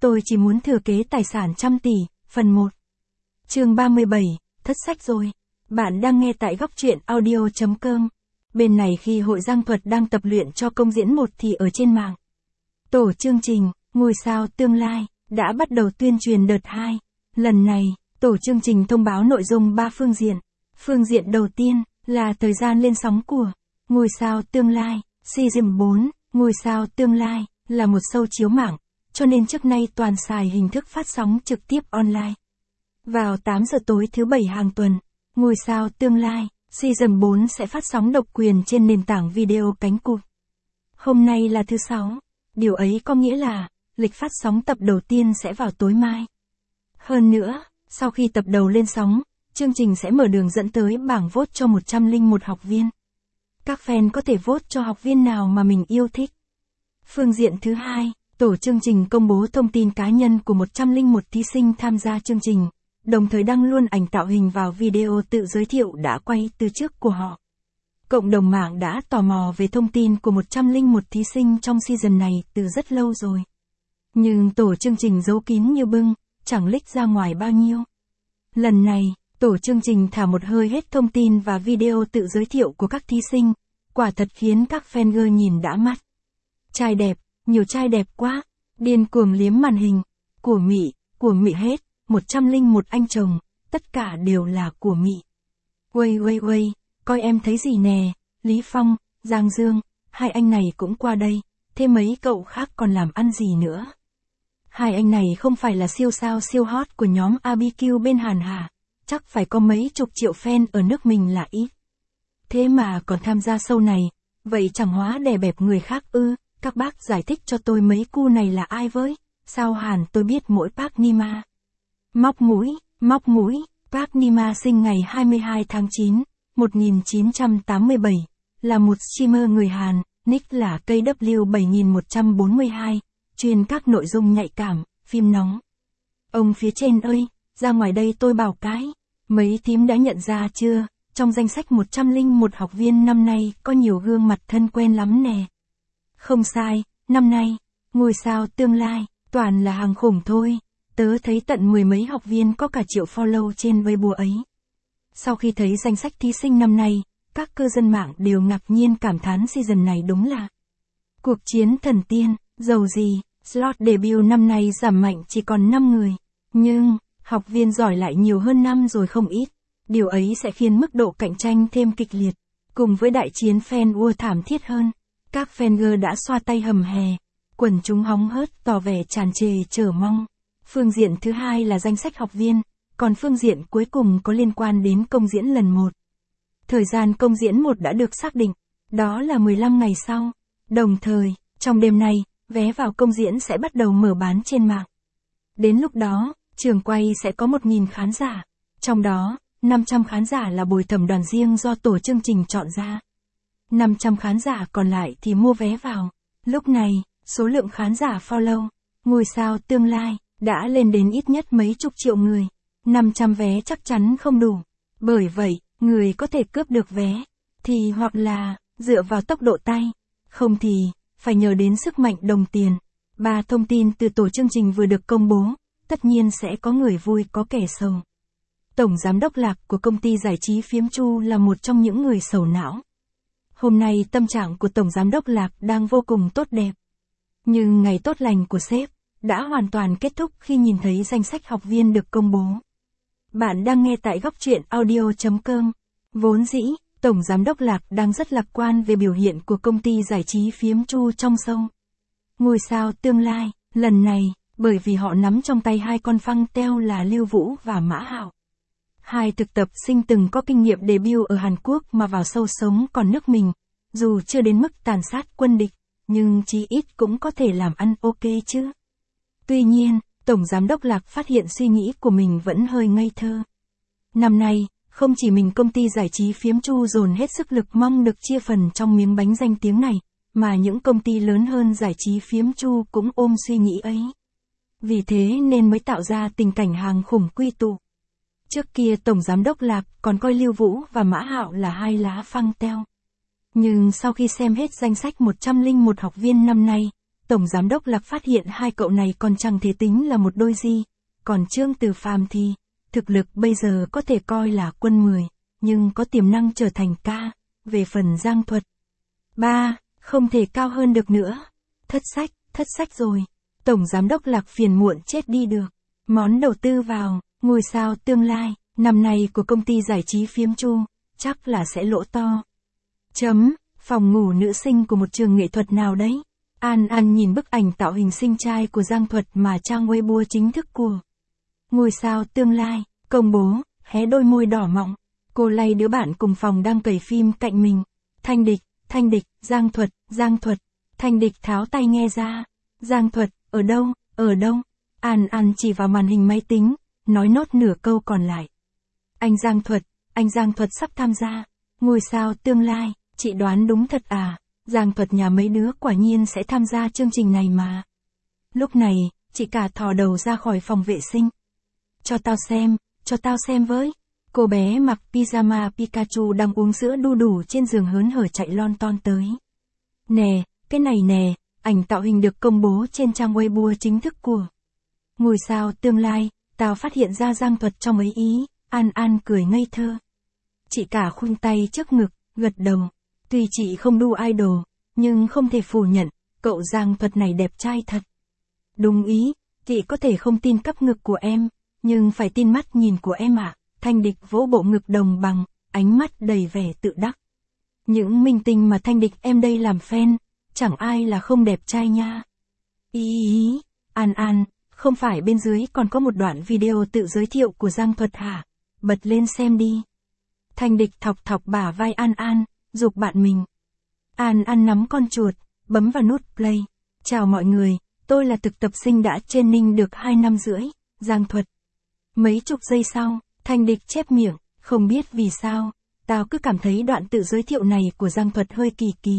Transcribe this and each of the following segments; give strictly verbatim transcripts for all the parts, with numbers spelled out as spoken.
Tôi chỉ muốn thừa kế tài sản trăm tỷ, phần một. Chương ba mươi bảy, thất sách rồi. Bạn đang nghe tại góc truyện audio chấm com. Bên này khi Hội Giang Thuật đang tập luyện cho công diễn một thì ở trên mạng. Tổ chương trình, ngôi sao tương lai, đã bắt đầu tuyên truyền đợt hai. Lần này, tổ chương trình thông báo nội dung ba phương diện. Phương diện đầu tiên là thời gian lên sóng của ngôi sao tương lai, Season bốn, ngôi sao tương lai, là một show chiếu mạng, cho nên trước nay toàn xài hình thức phát sóng trực tiếp online. Vào tám giờ tối thứ bảy hàng tuần, ngôi sao tương lai, Season bốn sẽ phát sóng độc quyền trên nền tảng video cánh cụt. Hôm nay là thứ sáu, điều ấy có nghĩa là, lịch phát sóng tập đầu tiên sẽ vào tối mai. Hơn nữa, sau khi tập đầu lên sóng, chương trình sẽ mở đường dẫn tới bảng vote cho một trăm lẻ một học viên. Các fan có thể vote cho học viên nào mà mình yêu thích. Phương diện thứ hai, tổ chương trình công bố thông tin cá nhân của một trăm lẻ một thí sinh tham gia chương trình, đồng thời đăng luôn ảnh tạo hình vào video tự giới thiệu đã quay từ trước của họ. Cộng đồng mạng đã tò mò về thông tin của một trăm lẻ một thí sinh trong season này từ rất lâu rồi. Nhưng tổ chương trình giấu kín như bưng, chẳng leak ra ngoài bao nhiêu. Lần này, tổ chương trình thả một hơi hết thông tin và video tự giới thiệu của các thí sinh, quả thật khiến các fan girl nhìn đã mắt. Trai đẹp, nhiều trai đẹp quá, điên cuồng liếm màn hình, của Mị, của Mị hết, một trăm lẻ một anh chồng, tất cả đều là của Mị. Uây uây uây, coi em thấy gì nè, Lý Phong, Giang Dương, hai anh này cũng qua đây, thế mấy cậu khác còn làm ăn gì nữa. Hai anh này không phải là siêu sao siêu hot của nhóm a bê quy bên Hàn hả? Chắc phải có mấy chục triệu fan ở nước mình là ít. Thế mà còn tham gia show này, vậy chẳng hóa đè bẹp người khác ư? Các bác giải thích cho tôi mấy cu này là ai với? Sao Hàn tôi biết mỗi Park Nima. Móc mũi, móc mũi, Park Nima sinh ngày hai mươi hai tháng chín, một nghìn chín trăm tám mươi bảy, là một streamer người Hàn, nick là K W bảy nghìn một trăm bốn mươi hai, chuyên các nội dung nhạy cảm, phim nóng. Ông phía trên ơi, ra ngoài đây tôi bảo cái, mấy thím đã nhận ra chưa, trong danh sách một trăm lẻ một học viên năm nay có nhiều gương mặt thân quen lắm nè. Không sai, năm nay, ngôi sao tương lai, toàn là hàng khủng thôi, tớ thấy tận mười mấy học viên có cả triệu follow trên Weibo ấy. Sau khi thấy danh sách thí sinh năm nay, các cư dân mạng đều ngạc nhiên cảm thán season này đúng là cuộc chiến thần tiên, dầu gì, slot debut năm nay giảm mạnh chỉ còn năm người, nhưng, học viên giỏi lại nhiều hơn năm rồi không ít, điều ấy sẽ khiến mức độ cạnh tranh thêm kịch liệt, cùng với đại chiến fan war thảm thiết hơn. Các fan girl đã xoa tay hầm hè, quần chúng hóng hớt tỏ vẻ tràn trề chờ mong. Phương diện thứ hai là danh sách học viên, còn phương diện cuối cùng có liên quan đến công diễn lần một. Thời gian công diễn một đã được xác định, đó là mười lăm ngày sau. Đồng thời, trong đêm nay, vé vào công diễn sẽ bắt đầu mở bán trên mạng. Đến lúc đó, trường quay sẽ có một nghìn khán giả, trong đó, năm trăm khán giả là bồi thẩm đoàn riêng do tổ chương trình chọn ra. năm trăm khán giả còn lại thì mua vé vào. Lúc này, số lượng khán giả follow, ngôi sao tương lai, đã lên đến ít nhất mấy chục triệu người. năm trăm vé chắc chắn không đủ. Bởi vậy, người có thể cướp được vé, thì hoặc là, dựa vào tốc độ tay, không thì, phải nhờ đến sức mạnh đồng tiền. Ba thông tin từ tổ chương trình vừa được công bố, tất nhiên sẽ có người vui có kẻ sầu. Tổng giám đốc Lạc của công ty giải trí Phiếm Chu là một trong những người sầu não. Hôm nay tâm trạng của Tổng giám đốc Lạc đang vô cùng tốt đẹp. Nhưng ngày tốt lành của sếp đã hoàn toàn kết thúc khi nhìn thấy danh sách học viên được công bố. Bạn đang nghe tại góc truyện audio chấm com. Vốn dĩ, Tổng giám đốc Lạc đang rất lạc quan về biểu hiện của công ty giải trí Phiếm Chu trong show ngôi sao tương lai, lần này, bởi vì họ nắm trong tay hai con phăng teo là Lưu Vũ và Mã Hạo. Hai thực tập sinh từng có kinh nghiệm debut ở Hàn Quốc mà vào show sống còn nước mình, dù chưa đến mức tàn sát quân địch, nhưng chí ít cũng có thể làm ăn ok chứ. Tuy nhiên, Tổng giám đốc Lạc phát hiện suy nghĩ của mình vẫn hơi ngây thơ. Năm nay, không chỉ mình công ty giải trí Phiếm Chu dồn hết sức lực mong được chia phần trong miếng bánh danh tiếng này, mà những công ty lớn hơn giải trí Phiếm Chu cũng ôm suy nghĩ ấy. Vì thế nên mới tạo ra tình cảnh hàng khủng quy tụ. Trước kia Tổng giám đốc Lạc còn coi Lưu Vũ và Mã Hạo là hai lá phăng teo. Nhưng sau khi xem hết danh sách một trăm lẻ một học viên năm nay, Tổng Giám đốc Lạc phát hiện hai cậu này còn chẳng thể tính là một đôi gì. Còn Trương Từ Phàm thì, thực lực bây giờ có thể coi là quân mười, nhưng có tiềm năng trở thành ca. Về phần Giang Thuật, ba, không thể cao hơn được nữa. Thất sách, thất sách rồi. Tổng Giám đốc Lạc phiền muộn chết đi được. Món đầu tư vào, ngôi sao tương lai, năm nay của công ty giải trí Phiếm Chu, chắc là sẽ lỗ to. Chấm, phòng ngủ nữ sinh của một trường nghệ thuật nào đấy. An An nhìn bức ảnh tạo hình sinh trai của Giang Thuật mà trang Weibo chính thức của ngôi sao tương lai, công bố, hé đôi môi đỏ mọng. Cô lay đứa bạn cùng phòng đang cày phim cạnh mình. Thanh Địch, Thanh Địch, Giang Thuật, Giang Thuật. Thanh Địch tháo tay nghe ra. Giang Thuật, ở đâu, ở đâu? An An chỉ vào màn hình máy tính, nói nốt nửa câu còn lại. Anh Giang Thuật, anh Giang Thuật sắp tham gia ngôi sao tương lai, chị đoán đúng thật à? Giang Thuật nhà mấy đứa quả nhiên sẽ tham gia chương trình này mà. Lúc này, chị cả thò đầu ra khỏi phòng vệ sinh. Cho tao xem, cho tao xem với. Cô bé mặc pyjama Pikachu đang uống sữa đu đủ trên giường hớn hở chạy lon ton tới. Nè, cái này nè, ảnh tạo hình được công bố trên trang Weibo chính thức của ngôi sao tương lai, tao phát hiện ra Giang Thuật trong ấy ý. An An cười ngây thơ. Chị cả khung tay trước ngực, gật đầu. Tuy chị không đu idol, nhưng không thể phủ nhận, cậu Giang Thuật này đẹp trai thật. Đúng ý, chị có thể không tin cắp ngực của em, nhưng phải tin mắt nhìn của em ạ. À. Thanh Địch vỗ bộ ngực đồng bằng, ánh mắt đầy vẻ tự đắc. Những minh tinh mà Thanh Địch em đây làm fan, chẳng ai là không đẹp trai nha. Ý ý, An An, không phải bên dưới còn có một đoạn video tự giới thiệu của Giang Thuật hả? Bật lên xem đi. Thanh Địch thọc thọc bả vai An An, giục bạn mình. An An nắm con chuột, bấm vào nút play. Chào mọi người, tôi là thực tập sinh đã training được hai năm rưỡi, Giang Thuật. Mấy chục giây sau, Thanh Địch chép miệng, không biết vì sao, tao cứ cảm thấy đoạn tự giới thiệu này của Giang Thuật hơi kỳ kỳ.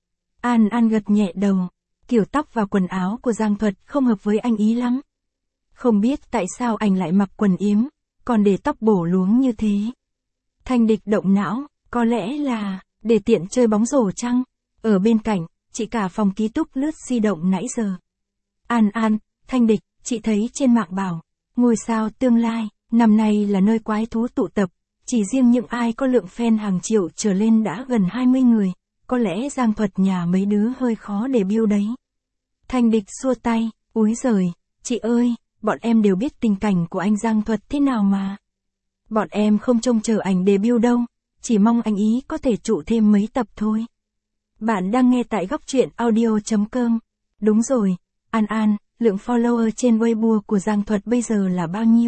An An gật nhẹ đầu, kiểu tóc và quần áo của Giang Thuật không hợp với anh ý lắm. Không biết tại sao anh lại mặc quần yếm, còn để tóc bổ luống như thế. Thanh Địch động não, có lẽ là để tiện chơi bóng rổ chăng? Ở bên cạnh, chị cả phòng ký túc lướt di động nãy giờ. An An, Thanh Địch, chị thấy trên mạng bảo, ngôi sao tương lai, năm nay là nơi quái thú tụ tập, chỉ riêng những ai có lượng fan hàng triệu trở lên đã gần hai mươi người, có lẽ Giang Thuật nhà mấy đứa hơi khó để build đấy. Thanh Địch xua tay, úi giời, chị ơi, bọn em đều biết tình cảnh của anh Giang Thuật thế nào mà. Bọn em không trông chờ ảnh debut đâu, chỉ mong anh ý có thể trụ thêm mấy tập thôi. Bạn đang nghe tại góc truyện audio chấm com. Đúng rồi, An An, lượng follower trên Weibo của Giang Thuật bây giờ là bao nhiêu?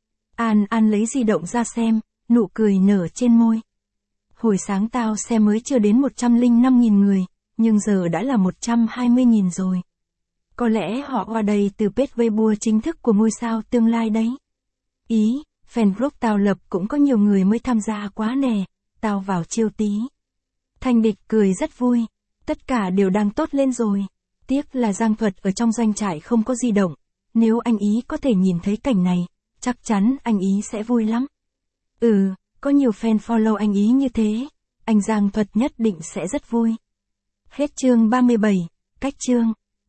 An An lấy di động ra xem, nụ cười nở trên môi. Hồi sáng tao xem mới chưa đến một trăm lẻ năm nghìn người, nhưng giờ đã là một trăm hai mươi nghìn rồi. Có lẽ họ qua đây từ page Weibo chính thức của ngôi sao tương lai đấy. Ý, fan group tao lập cũng có nhiều người mới tham gia quá nè, tao vào chiêu tí. Thanh Địch cười rất vui, tất cả đều đang tốt lên rồi. Tiếc là Giang Thuật ở trong doanh trại không có di động, nếu anh ý có thể nhìn thấy cảnh này, chắc chắn anh ý sẽ vui lắm. Ừ, có nhiều fan follow anh ý như thế, anh Giang Thuật nhất định sẽ rất vui. Hết chương ba mươi bảy, cách chương.